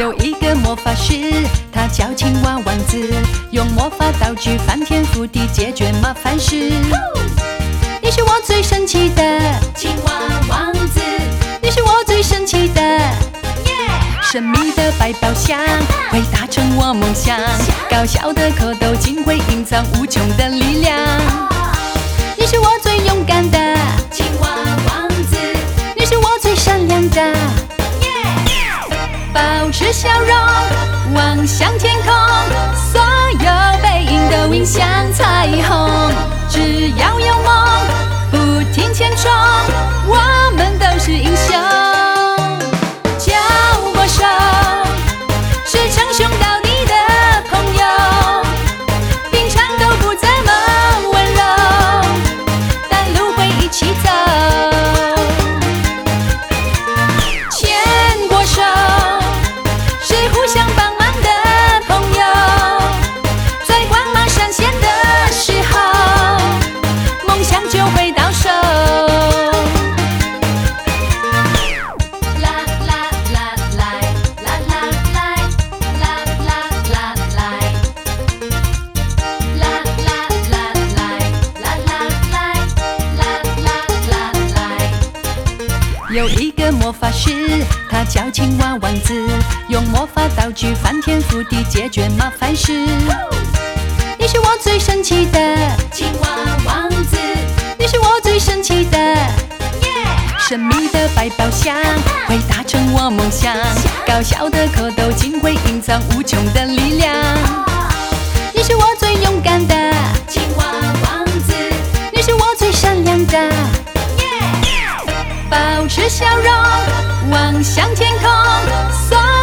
有一个魔法师，他叫青蛙王子，用魔法道具翻天覆地解决麻烦事。你是我最神奇的青蛙王子，你是我最神奇的神秘的百宝箱，会达成我梦想。搞笑的蝌蚪竟会隐藏无穷的力量。你是我最勇敢的青蛙王子，你是我最善良的。保持笑容，望向天空，所有背影都映向彩虹。只要有梦，不停前冲，我们都是英雄。叫魔兽，是称兄道弟的朋友，平常都不怎么温柔，但路会一起走。牵过手，是互相帮忙的朋友，在光芒闪现的时候，梦想就会到手。有一个魔法师，他叫青蛙王子，用魔法道具翻天覆地解决麻烦事。你是我最神奇的青蛙王子，你是我最神奇的神秘的百宝箱，会达成我梦想。搞笑的蝌蚪竟会隐藏无穷的力量。你是我最勇敢的青蛙王子，你是我最善良的。保持笑容，望向天空。